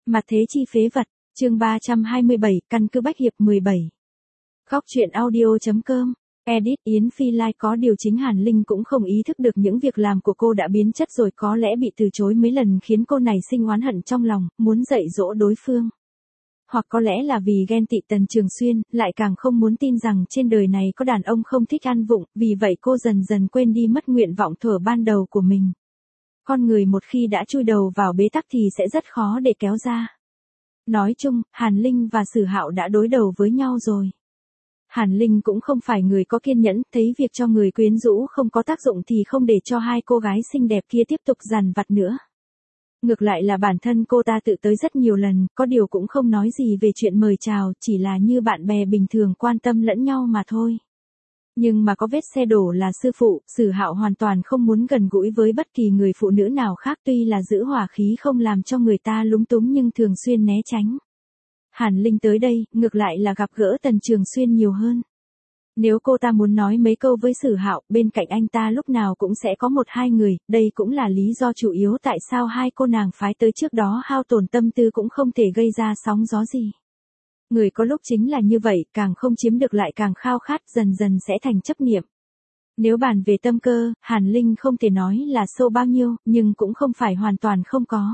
Mặt thế chi phế vật, chương 327, căn cứ Bách Hiệp 17. Góc truyện audio.com, edit Yến Phi Lai có điều chính Hàn Linh cũng không ý thức được những việc làm của cô đã biến chất rồi, có lẽ bị từ chối mấy lần khiến cô này sinh oán hận trong lòng, muốn dạy dỗ đối phương. Hoặc có lẽ là vì ghen tị Tần Trường Xuyên, lại càng không muốn tin rằng trên đời này có đàn ông không thích ăn vụng, vì vậy cô dần dần quên đi mất nguyện vọng thuở ban đầu của mình. Con người một khi đã chui đầu vào bế tắc thì sẽ rất khó để kéo ra. Nói chung, Hàn Linh và Sử Hạo đã đối đầu với nhau rồi. Hàn Linh cũng không phải người có kiên nhẫn, thấy việc cho người quyến rũ không có tác dụng thì không để cho hai cô gái xinh đẹp kia tiếp tục dằn vặt nữa. Ngược lại là bản thân cô ta tự tới rất nhiều lần, có điều cũng không nói gì về chuyện mời chào, chỉ là như bạn bè bình thường quan tâm lẫn nhau mà thôi. Nhưng mà có vết xe đổ là sư phụ, Sử Hạo hoàn toàn không muốn gần gũi với bất kỳ người phụ nữ nào khác, tuy là giữ hòa khí không làm cho người ta lúng túng nhưng thường xuyên né tránh. Hàn Linh tới đây, ngược lại là gặp gỡ Tần Trường Xuyên nhiều hơn. Nếu cô ta muốn nói mấy câu với Sử Hạo, bên cạnh anh ta lúc nào cũng sẽ có một hai người, đây cũng là lý do chủ yếu tại sao hai cô nàng phái tới trước đó hao tổn tâm tư cũng không thể gây ra sóng gió gì. Người có lúc chính là như vậy, càng không chiếm được lại càng khao khát, dần dần sẽ thành chấp niệm. Nếu bàn về tâm cơ, Hàn Linh không thể nói là sâu bao nhiêu, nhưng cũng không phải hoàn toàn không có.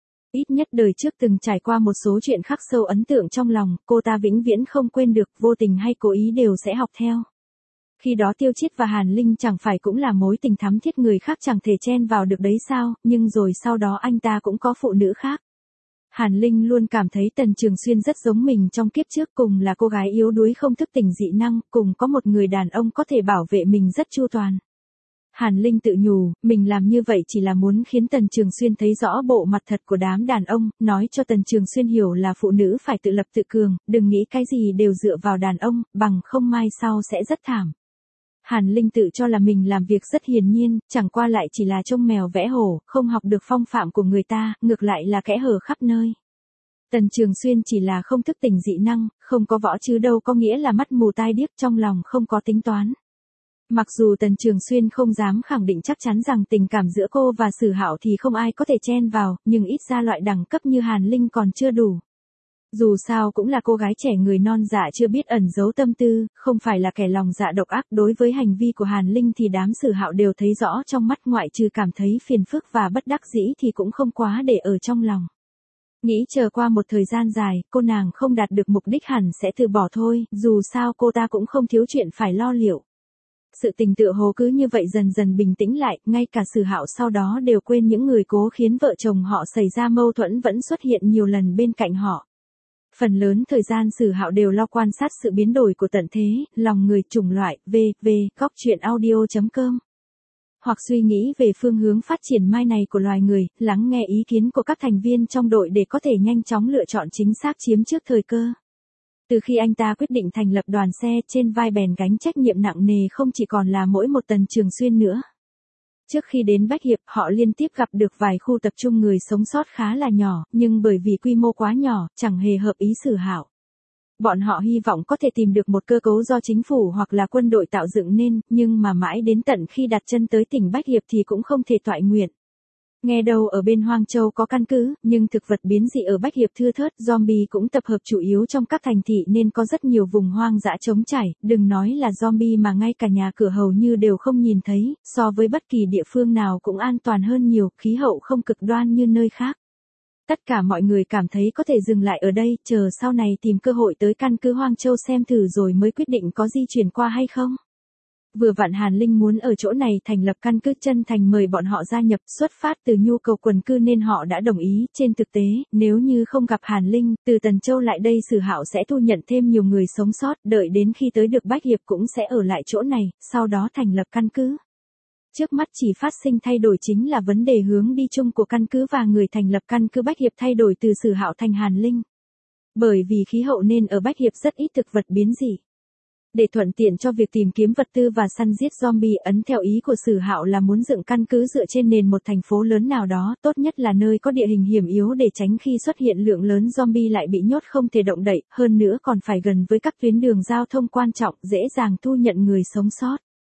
Ít nhất đời trước từng trải qua một số chuyện khắc sâu ấn tượng trong lòng, cô ta vĩnh viễn không quên được, vô tình hay cố ý đều sẽ học theo. Khi đó Tiêu Chiết và Hàn Linh chẳng phải cũng là mối tình thắm thiết, người khác chẳng thể chen vào được đấy sao, nhưng rồi sau đó anh ta cũng có phụ nữ khác. Hàn Linh luôn cảm thấy Tần Trường Xuyên rất giống mình trong kiếp trước, cùng là cô gái yếu đuối không thức tỉnh dị năng, cùng có một người đàn ông có thể bảo vệ mình rất chu toàn. Hàn Linh tự nhủ, mình làm như vậy chỉ là muốn khiến Tần Trường Xuyên thấy rõ bộ mặt thật của đám đàn ông, nói cho Tần Trường Xuyên hiểu là phụ nữ phải tự lập tự cường, đừng nghĩ cái gì đều dựa vào đàn ông, bằng không mai sau sẽ rất thảm. Hàn Linh tự cho là mình làm việc rất hiển nhiên, chẳng qua lại chỉ là trông mèo vẽ hổ, không học được phong phạm của người ta, ngược lại là kẽ hở khắp nơi. Tần Trường Xuyên chỉ là không thức tỉnh dị năng, không có võ chứ đâu có nghĩa là mắt mù tai điếc, trong lòng không có tính toán. Mặc dù Tần Trường Xuyên không dám khẳng định chắc chắn rằng tình cảm giữa cô và Sử Hạo thì không ai có thể chen vào, nhưng ít ra loại đẳng cấp như Hàn Linh còn chưa đủ. Dù sao cũng là cô gái trẻ người non dạ chưa biết ẩn giấu tâm tư, không phải là kẻ lòng dạ độc ác. Đối với hành vi của Hàn Linh thì đám Sử Hạo đều thấy rõ trong mắt, ngoại trừ cảm thấy phiền phức và bất đắc dĩ thì cũng không quá để ở trong lòng. Nghĩ chờ qua một thời gian dài, cô nàng không đạt được mục đích hẳn sẽ từ bỏ thôi, dù sao cô ta cũng không thiếu chuyện phải lo liệu. Sự tình tựa hồ cứ như vậy dần dần bình tĩnh lại, ngay cả Sử Hạo sau đó đều quên những người cố khiến vợ chồng họ xảy ra mâu thuẫn vẫn xuất hiện nhiều lần bên cạnh họ. Phần lớn thời gian Sử Hạo đều lo quan sát sự biến đổi của tận thế, lòng người, chủng loại, góc truyện audio.com. Hoặc suy nghĩ về phương hướng phát triển mai này của loài người, lắng nghe ý kiến của các thành viên trong đội để có thể nhanh chóng lựa chọn chính xác, chiếm trước thời cơ. Từ khi anh ta quyết định thành lập đoàn xe, trên vai bèn gánh trách nhiệm nặng nề không chỉ còn là mỗi một Tần Trường Xuyên nữa. Trước khi đến Bách Hiệp, họ liên tiếp gặp được vài khu tập trung người sống sót khá là nhỏ, nhưng bởi vì quy mô quá nhỏ, chẳng hề hợp ý Sử Hạo. Bọn họ hy vọng có thể tìm được một cơ cấu do chính phủ hoặc là quân đội tạo dựng nên, nhưng mà mãi đến tận khi đặt chân tới tỉnh Bách Hiệp thì cũng không thể toại nguyện. Nghe đâu ở bên Hoang Châu có căn cứ, nhưng thực vật biến dị ở Bách Hiệp thưa thớt, zombie cũng tập hợp chủ yếu trong các thành thị nên có rất nhiều vùng hoang dã trống trải, đừng nói là zombie mà ngay cả nhà cửa hầu như đều không nhìn thấy, so với bất kỳ địa phương nào cũng an toàn hơn nhiều, khí hậu không cực đoan như nơi khác. Tất cả mọi người cảm thấy có thể dừng lại ở đây, chờ sau này tìm cơ hội tới căn cứ Hoang Châu xem thử rồi mới quyết định có di chuyển qua hay không. Vừa vặn Hàn Linh muốn ở chỗ này thành lập căn cứ, chân thành mời bọn họ gia nhập, xuất phát từ nhu cầu quần cư nên họ đã đồng ý. Trên thực tế, nếu như không gặp Hàn Linh, từ Tần Châu lại đây Sử Hạo sẽ thu nhận thêm nhiều người sống sót, đợi đến khi tới được Bách Hiệp cũng sẽ ở lại chỗ này, sau đó thành lập căn cứ. Trước mắt chỉ phát sinh thay đổi chính là vấn đề hướng đi chung của căn cứ và người thành lập căn cứ Bách Hiệp thay đổi từ Sử Hạo thành Hàn Linh. Bởi vì khí hậu nên ở Bách Hiệp rất ít thực vật biến dị. Để thuận tiện cho việc tìm kiếm vật tư và săn giết zombie, ấn theo ý của Sử Hạo là muốn dựng căn cứ dựa trên nền một thành phố lớn nào đó, tốt nhất là nơi có địa hình hiểm yếu để tránh khi xuất hiện lượng lớn zombie lại bị nhốt không thể động đậy, hơn nữa còn phải gần với các tuyến đường giao thông quan trọng, dễ dàng thu nhận người sống sót.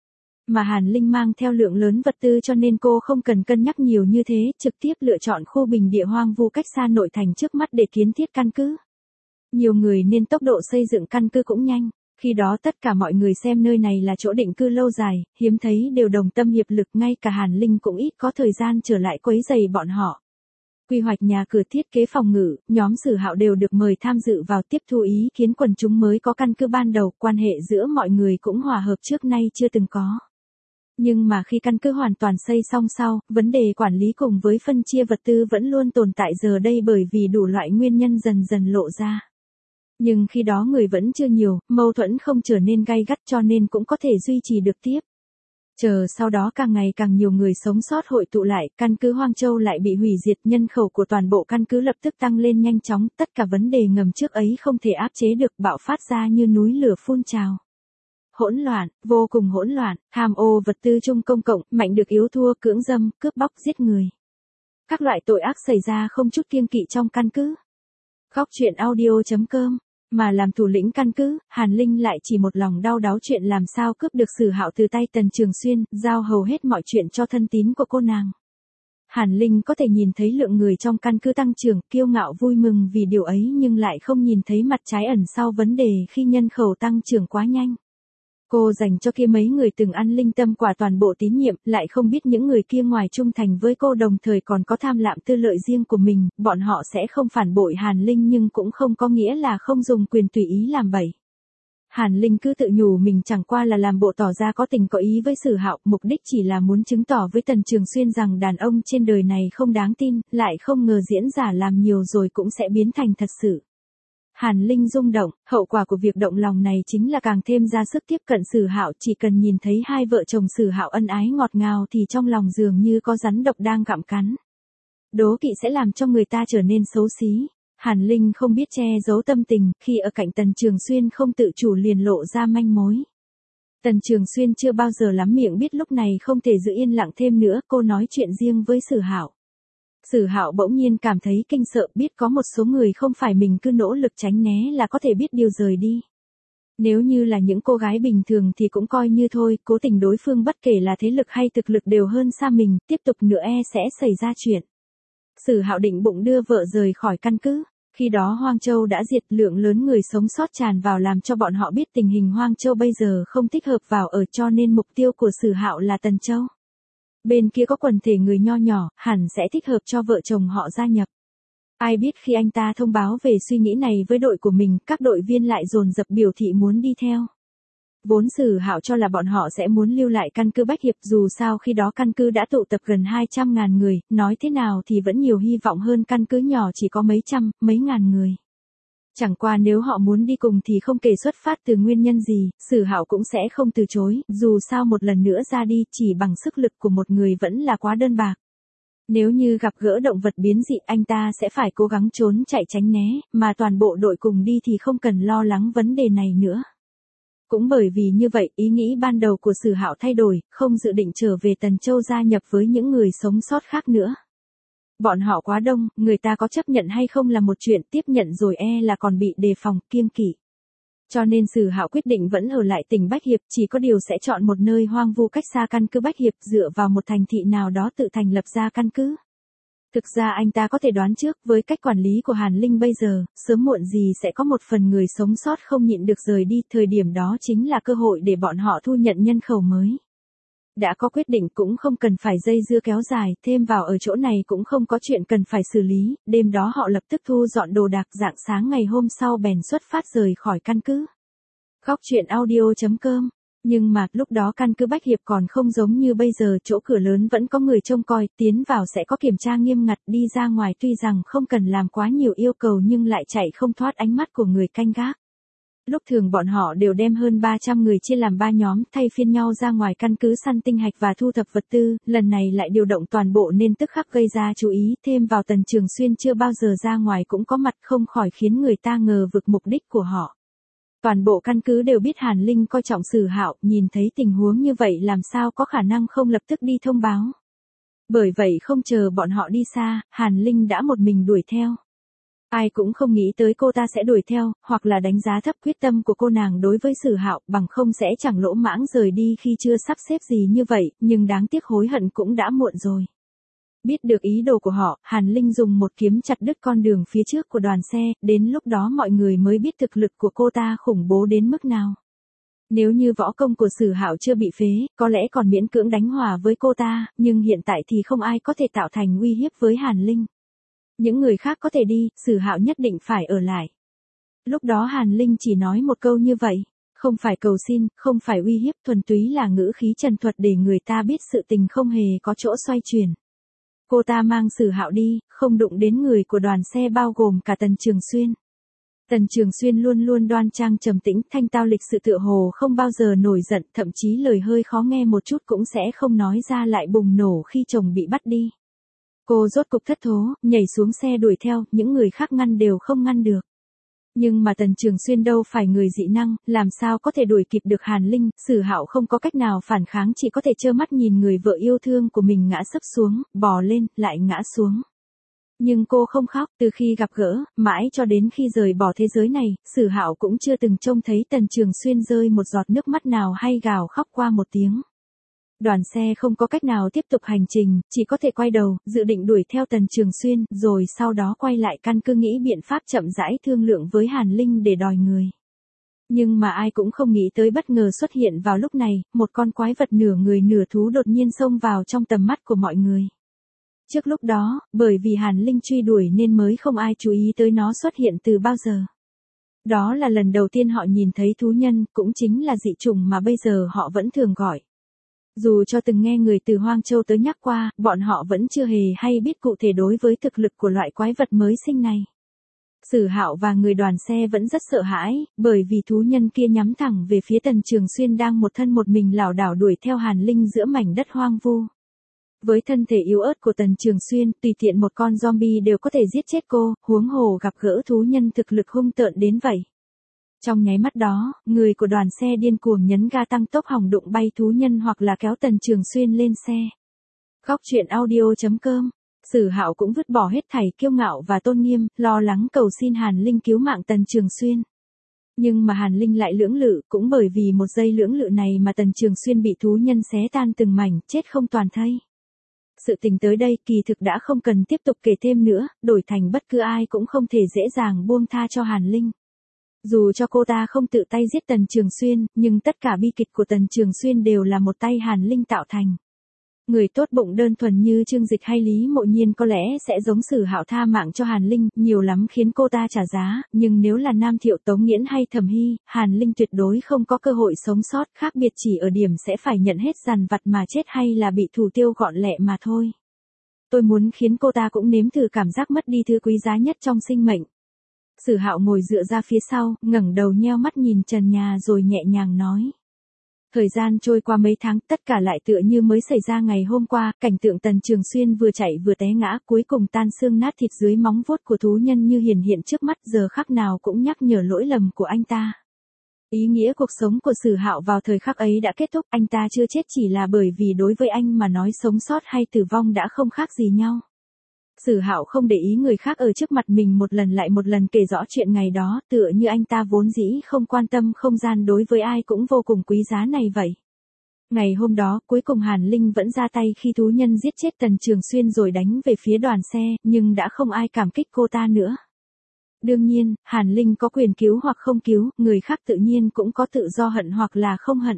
Mà Hàn Linh mang theo lượng lớn vật tư cho nên cô không cần cân nhắc nhiều như thế, trực tiếp lựa chọn khu bình địa hoang vu cách xa nội thành trước mắt để kiến thiết căn cứ. Nhiều người nên tốc độ xây dựng căn cứ cũng nhanh. Khi đó tất cả mọi người xem nơi này là chỗ định cư lâu dài, hiếm thấy đều đồng tâm hiệp lực, ngay cả Hàn Linh cũng ít có thời gian trở lại quấy rầy bọn họ. Quy hoạch nhà cửa, thiết kế phòng ngự, nhóm Sử Hạo đều được mời tham dự vào, tiếp thu ý kiến quần chúng mới có căn cứ ban đầu, quan hệ giữa mọi người cũng hòa hợp trước nay chưa từng có. Nhưng mà khi căn cứ hoàn toàn xây xong sau, vấn đề quản lý cùng với phân chia vật tư vẫn luôn tồn tại giờ đây bởi vì đủ loại nguyên nhân dần dần lộ ra. Nhưng khi đó người vẫn chưa nhiều, mâu thuẫn không trở nên gay gắt cho nên cũng có thể duy trì được tiếp. Chờ sau đó càng ngày càng nhiều người sống sót hội tụ lại, căn cứ Hoang Châu lại bị hủy diệt, nhân khẩu của toàn bộ căn cứ lập tức tăng lên nhanh chóng, tất cả vấn đề ngầm trước ấy không thể áp chế được bạo phát ra như núi lửa phun trào. Hỗn loạn, vô cùng hỗn loạn, tham ô vật tư chung công cộng, mạnh được yếu thua, cưỡng dâm, cướp bóc, giết người. Các loại tội ác xảy ra không chút kiêng kỵ trong căn cứ. Khóc chuyện audio.com. Mà làm thủ lĩnh căn cứ, Hàn Linh lại chỉ một lòng đau đáu chuyện làm sao cướp được Sử Hạo từ tay Tần Trường Xuyên, giao hầu hết mọi chuyện cho thân tín của cô nàng. Hàn Linh có thể nhìn thấy lượng người trong căn cứ tăng trưởng, kiêu ngạo vui mừng vì điều ấy nhưng lại không nhìn thấy mặt trái ẩn sau vấn đề khi nhân khẩu tăng trưởng quá nhanh. Cô dành cho kia mấy người từng ăn linh tâm quả toàn bộ tín nhiệm, lại không biết những người kia ngoài trung thành với cô đồng thời còn có tham lạm tư lợi riêng của mình, bọn họ sẽ không phản bội Hàn Linh nhưng cũng không có nghĩa là không dùng quyền tùy ý làm bậy. Hàn Linh cứ tự nhủ mình chẳng qua là làm bộ tỏ ra có tình có ý với Sử Hạo, mục đích chỉ là muốn chứng tỏ với Tần Trường Xuyên rằng đàn ông trên đời này không đáng tin, lại không ngờ diễn giả làm nhiều rồi cũng sẽ biến thành thật sự. Hàn Linh rung động, hậu quả của việc động lòng này chính là càng thêm ra sức tiếp cận Sử Hạo, chỉ cần nhìn thấy hai vợ chồng Sử Hạo ân ái ngọt ngào thì trong lòng dường như có rắn độc đang gặm cắn. Đố kỵ sẽ làm cho người ta trở nên xấu xí. Hàn Linh không biết che giấu tâm tình, khi ở cạnh Tần Trường Xuyên không tự chủ liền lộ ra manh mối. Tần Trường Xuyên chưa bao giờ lắm miệng biết lúc này không thể giữ yên lặng thêm nữa, cô nói chuyện riêng với Sử Hạo. Sử Hạo bỗng nhiên cảm thấy kinh sợ, biết có một số người không phải mình cứ nỗ lực tránh né là có thể biết điều rời đi. Nếu như là những cô gái bình thường thì cũng coi như thôi, cố tình đối phương bất kể là thế lực hay thực lực đều hơn xa mình, tiếp tục nữa sẽ xảy ra chuyện. Sử Hạo định bụng đưa vợ rời khỏi căn cứ. Khi đó Hoang Châu đã diệt, lượng lớn người sống sót tràn vào làm cho bọn họ biết tình hình Hoang Châu bây giờ không thích hợp vào ở cho nên mục tiêu của Sử Hạo là Tần Châu. Bên kia có quần thể người nho nhỏ, hẳn sẽ thích hợp cho vợ chồng họ gia nhập. Ai biết khi anh ta thông báo về suy nghĩ này với đội của mình, các đội viên lại dồn dập biểu thị muốn đi theo. Vốn Sử Hạo cho là bọn họ sẽ muốn lưu lại căn cứ Bách Hiệp, dù sao khi đó căn cứ đã tụ tập gần 200.000 người, nói thế nào thì vẫn nhiều hy vọng hơn căn cứ nhỏ chỉ có mấy trăm, mấy ngàn người. Chẳng qua nếu họ muốn đi cùng thì không kể xuất phát từ nguyên nhân gì, Sử Hạo cũng sẽ không từ chối, dù sao một lần nữa ra đi chỉ bằng sức lực của một người vẫn là quá đơn bạc. Nếu như gặp gỡ động vật biến dị anh ta sẽ phải cố gắng trốn chạy tránh né, mà toàn bộ đội cùng đi thì không cần lo lắng vấn đề này nữa. Cũng bởi vì như vậy, ý nghĩ ban đầu của Sử Hạo thay đổi, không dự định trở về Tần Châu gia nhập với những người sống sót khác nữa. Bọn họ quá đông, người ta có chấp nhận hay không là một chuyện, tiếp nhận rồi là còn bị đề phòng, kiêng kỵ. Cho nên Sử Hạo quyết định vẫn ở lại tỉnh Bách Hiệp, chỉ có điều sẽ chọn một nơi hoang vu cách xa căn cứ Bách Hiệp, dựa vào một thành thị nào đó tự thành lập ra căn cứ. Thực ra anh ta có thể đoán trước, với cách quản lý của Hàn Linh bây giờ, sớm muộn gì sẽ có một phần người sống sót không nhịn được rời đi, thời điểm đó chính là cơ hội để bọn họ thu nhận nhân khẩu mới. Đã có quyết định cũng không cần phải dây dưa kéo dài, thêm vào ở chỗ này cũng không có chuyện cần phải xử lý, đêm đó họ lập tức thu dọn đồ đạc, rạng sáng ngày hôm sau bèn xuất phát rời khỏi căn cứ. Khóc chuyện audio.com. Nhưng mà, lúc đó căn cứ Bách Hiệp còn không giống như bây giờ, chỗ cửa lớn vẫn có người trông coi, tiến vào sẽ có kiểm tra nghiêm ngặt, đi ra ngoài tuy rằng không cần làm quá nhiều yêu cầu nhưng lại chạy không thoát ánh mắt của người canh gác. Lúc thường bọn họ đều đem hơn 300 người chia làm 3 nhóm, thay phiên nhau ra ngoài căn cứ săn tinh hạch và thu thập vật tư, lần này lại điều động toàn bộ nên tức khắc gây ra chú ý, thêm vào Tần Trường Xuyên chưa bao giờ ra ngoài cũng có mặt, không khỏi khiến người ta ngờ vực mục đích của họ. Toàn bộ căn cứ đều biết Hàn Linh coi trọng Sử Hạo, nhìn thấy tình huống như vậy làm sao có khả năng không lập tức đi thông báo. Bởi vậy không chờ bọn họ đi xa, Hàn Linh đã một mình đuổi theo. Ai cũng không nghĩ tới cô ta sẽ đuổi theo, hoặc là đánh giá thấp quyết tâm của cô nàng đối với Sử Hạo, bằng không sẽ chẳng lỗ mãng rời đi khi chưa sắp xếp gì như vậy, nhưng đáng tiếc hối hận cũng đã muộn rồi. Biết được ý đồ của họ, Hàn Linh dùng một kiếm chặt đứt con đường phía trước của đoàn xe, đến lúc đó mọi người mới biết thực lực của cô ta khủng bố đến mức nào. Nếu như võ công của Sử Hạo chưa bị phế, có lẽ còn miễn cưỡng đánh hòa với cô ta, nhưng hiện tại thì không ai có thể tạo thành uy hiếp với Hàn Linh. Những người khác có thể đi, Sử Hạo nhất định phải ở lại. Lúc đó Hàn Linh chỉ nói một câu như vậy, không phải cầu xin, không phải uy hiếp, thuần túy là ngữ khí trần thuật để người ta biết sự tình không hề có chỗ xoay chuyển. Cô ta mang Sử Hạo đi, không đụng đến người của đoàn xe bao gồm cả Tần Trường Xuyên. Tần Trường Xuyên luôn luôn đoan trang trầm tĩnh, thanh tao lịch sự tựa hồ không bao giờ nổi giận, thậm chí lời hơi khó nghe một chút cũng sẽ không nói ra lại bùng nổ khi chồng bị bắt đi. Cô rốt cục thất thố, nhảy xuống xe đuổi theo, những người khác ngăn đều không ngăn được. Nhưng mà Tần Trường Xuyên đâu phải người dị năng, làm sao có thể đuổi kịp được Hàn Linh, Sử Hạo không có cách nào phản kháng, chỉ có thể trơ mắt nhìn người vợ yêu thương của mình ngã sấp xuống, bò lên, lại ngã xuống. Nhưng cô không khóc, từ khi gặp gỡ, mãi cho đến khi rời bỏ thế giới này, Sử Hạo cũng chưa từng trông thấy Tần Trường Xuyên rơi một giọt nước mắt nào hay gào khóc qua một tiếng. Đoàn xe không có cách nào tiếp tục hành trình, chỉ có thể quay đầu, dự định đuổi theo Tần Trường Xuyên, rồi sau đó quay lại căn cứ nghĩ biện pháp chậm rãi thương lượng với Hàn Linh để đòi người. Nhưng mà ai cũng không nghĩ tới bất ngờ xuất hiện vào lúc này, một con quái vật nửa người nửa thú đột nhiên xông vào trong tầm mắt của mọi người. Trước lúc đó, bởi vì Hàn Linh truy đuổi nên mới không ai chú ý tới nó xuất hiện từ bao giờ. Đó là lần đầu tiên họ nhìn thấy thú nhân, cũng chính là dị chủng mà bây giờ họ vẫn thường gọi. Dù cho từng nghe người từ Hoang Châu tới nhắc qua, bọn họ vẫn chưa hề hay biết cụ thể đối với thực lực của loại quái vật mới sinh này. Sử Hạo và người đoàn xe vẫn rất sợ hãi, bởi vì thú nhân kia nhắm thẳng về phía Tần Trường Xuyên đang một thân một mình lảo đảo đuổi theo Hàn Linh giữa mảnh đất hoang vu. Với thân thể yếu ớt của Tần Trường Xuyên, tùy tiện một con zombie đều có thể giết chết cô, huống hồ gặp gỡ thú nhân thực lực hung tợn đến vậy. Trong nháy mắt đó, người của đoàn xe điên cuồng nhấn ga tăng tốc hòng đụng bay thú nhân hoặc là kéo Tần Trường Xuyên lên xe. Góc truyện audio.com. Sử Hạo cũng vứt bỏ hết thảy kiêu ngạo và tôn nghiêm, lo lắng cầu xin Hàn Linh cứu mạng Tần Trường Xuyên. Nhưng mà Hàn Linh lại lưỡng lự, cũng bởi vì một giây lưỡng lự này mà Tần Trường Xuyên bị thú nhân xé tan từng mảnh, chết không toàn thây. Sự tình tới đây kỳ thực đã không cần tiếp tục kể thêm nữa, đổi thành bất cứ ai cũng không thể dễ dàng buông tha cho Hàn Linh. Dù cho cô ta không tự tay giết Tần Trường Xuyên, nhưng tất cả bi kịch của Tần Trường Xuyên đều là một tay Hàn Linh tạo thành. Người tốt bụng đơn thuần như Trương Dịch hay Lý Mộ Nhiên có lẽ sẽ giống Sử Hạo tha mạng cho Hàn Linh, nhiều lắm khiến cô ta trả giá, nhưng nếu là Nam Thiệu Tống Nghiễn hay Thẩm Hy, Hàn Linh tuyệt đối không có cơ hội sống sót, khác biệt chỉ ở điểm sẽ phải nhận hết dằn vặt mà chết hay là bị thủ tiêu gọn lẹ mà thôi. Tôi muốn khiến cô ta cũng nếm thử cảm giác mất đi thứ quý giá nhất trong sinh mệnh. Sử Hạo ngồi dựa ra phía sau, ngẩng đầu nheo mắt nhìn trần nhà rồi nhẹ nhàng nói. Thời gian trôi qua mấy tháng, tất cả lại tựa như mới xảy ra ngày hôm qua, cảnh tượng Tần Trường Xuyên vừa chạy vừa té ngã, cuối cùng tan xương nát thịt dưới móng vuốt của thú nhân như hiển hiện trước mắt, giờ khắc nào cũng nhắc nhở lỗi lầm của anh ta. Ý nghĩa cuộc sống của Sử Hạo vào thời khắc ấy đã kết thúc, anh ta chưa chết chỉ là bởi vì đối với anh mà nói sống sót hay tử vong đã không khác gì nhau. Sử Hạo không để ý người khác ở trước mặt mình một lần lại một lần kể rõ chuyện ngày đó, tựa như anh ta vốn dĩ không quan tâm không gian đối với ai cũng vô cùng quý giá này vậy. Ngày hôm đó, cuối cùng Hàn Linh vẫn ra tay khi thú nhân giết chết Tần Trường Xuyên rồi đánh về phía đoàn xe, nhưng đã không ai cảm kích cô ta nữa. Đương nhiên, Hàn Linh có quyền cứu hoặc không cứu, người khác tự nhiên cũng có tự do hận hoặc là không hận.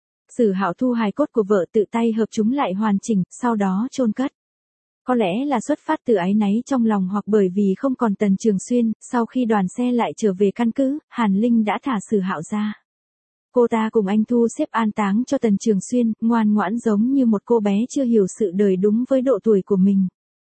Sử Hạo thu hài cốt của vợ tự tay hợp chúng lại hoàn chỉnh, sau đó chôn cất. Có lẽ là xuất phát từ áy náy trong lòng hoặc bởi vì không còn Tần Trường Xuyên, sau khi đoàn xe lại trở về căn cứ, Hàn Linh đã thả Sử Hạo ra. Cô ta cùng anh thu xếp an táng cho Tần Trường Xuyên, ngoan ngoãn giống như một cô bé chưa hiểu sự đời đúng với độ tuổi của mình.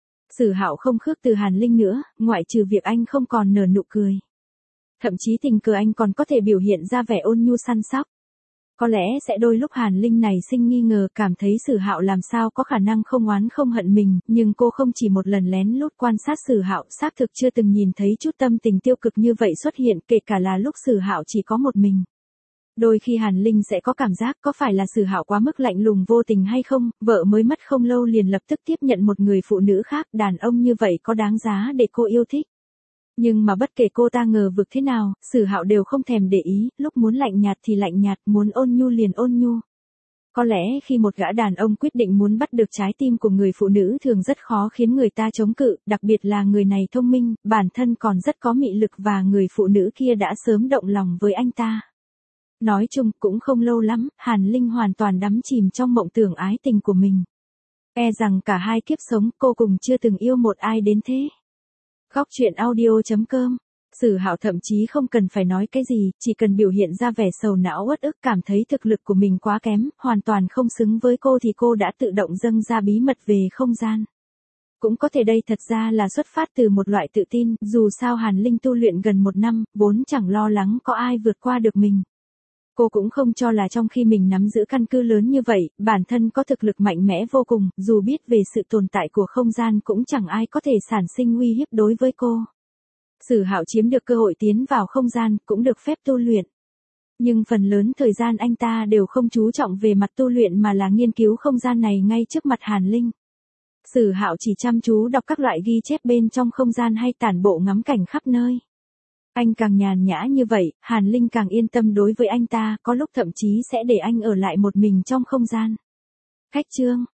Sử Hạo không khước từ Hàn Linh nữa, ngoại trừ việc anh không còn nở nụ cười. Thậm chí tình cờ anh còn có thể biểu hiện ra vẻ ôn nhu săn sóc. Có lẽ sẽ đôi lúc Hàn Linh này sinh nghi ngờ, cảm thấy Sử Hạo làm sao có khả năng không oán không hận mình, nhưng cô không chỉ một lần lén lút quan sát Sử Hạo, xác thực chưa từng nhìn thấy chút tâm tình tiêu cực như vậy xuất hiện, kể cả là lúc Sử Hạo chỉ có một mình. Đôi khi Hàn Linh sẽ có cảm giác có phải là Sử Hạo quá mức lạnh lùng vô tình hay không, vợ mới mất không lâu liền lập tức tiếp nhận một người phụ nữ khác, đàn ông như vậy có đáng giá để cô yêu thích. Nhưng mà bất kể cô ta ngờ vực thế nào, Sử Hạo đều không thèm để ý, lúc muốn lạnh nhạt thì lạnh nhạt, muốn ôn nhu liền ôn nhu. Có lẽ khi một gã đàn ông quyết định muốn bắt được trái tim của người phụ nữ thường rất khó khiến người ta chống cự, đặc biệt là người này thông minh, bản thân còn rất có mị lực và người phụ nữ kia đã sớm động lòng với anh ta. Nói chung cũng không lâu lắm, Hàn Linh hoàn toàn đắm chìm trong mộng tưởng ái tình của mình. E rằng cả hai kiếp sống cô cùng chưa từng yêu một ai đến thế. Góc truyện audio.com. Sử Hạo thậm chí không cần phải nói cái gì, chỉ cần biểu hiện ra vẻ sầu não uất ức, cảm thấy thực lực của mình quá kém, hoàn toàn không xứng với cô thì cô đã tự động dâng ra bí mật về không gian. Cũng có thể đây thật ra là xuất phát từ một loại tự tin, dù sao Hàn Linh tu luyện gần 1 năm, vốn chẳng lo lắng có ai vượt qua được mình. Cô cũng không cho là trong khi mình nắm giữ căn cứ lớn như vậy, bản thân có thực lực mạnh mẽ vô cùng, dù biết về sự tồn tại của không gian cũng chẳng ai có thể sản sinh uy hiếp đối với cô. Sử Hạo chiếm được cơ hội tiến vào không gian, cũng được phép tu luyện. Nhưng phần lớn thời gian anh ta đều không chú trọng về mặt tu luyện mà là nghiên cứu không gian này ngay trước mặt Hàn Linh. Sử Hạo chỉ chăm chú đọc các loại ghi chép bên trong không gian hay tản bộ ngắm cảnh khắp nơi. Anh càng nhàn nhã như vậy, Hàn Linh càng yên tâm đối với anh ta, có lúc thậm chí sẽ để anh ở lại một mình trong không gian. Khách chương.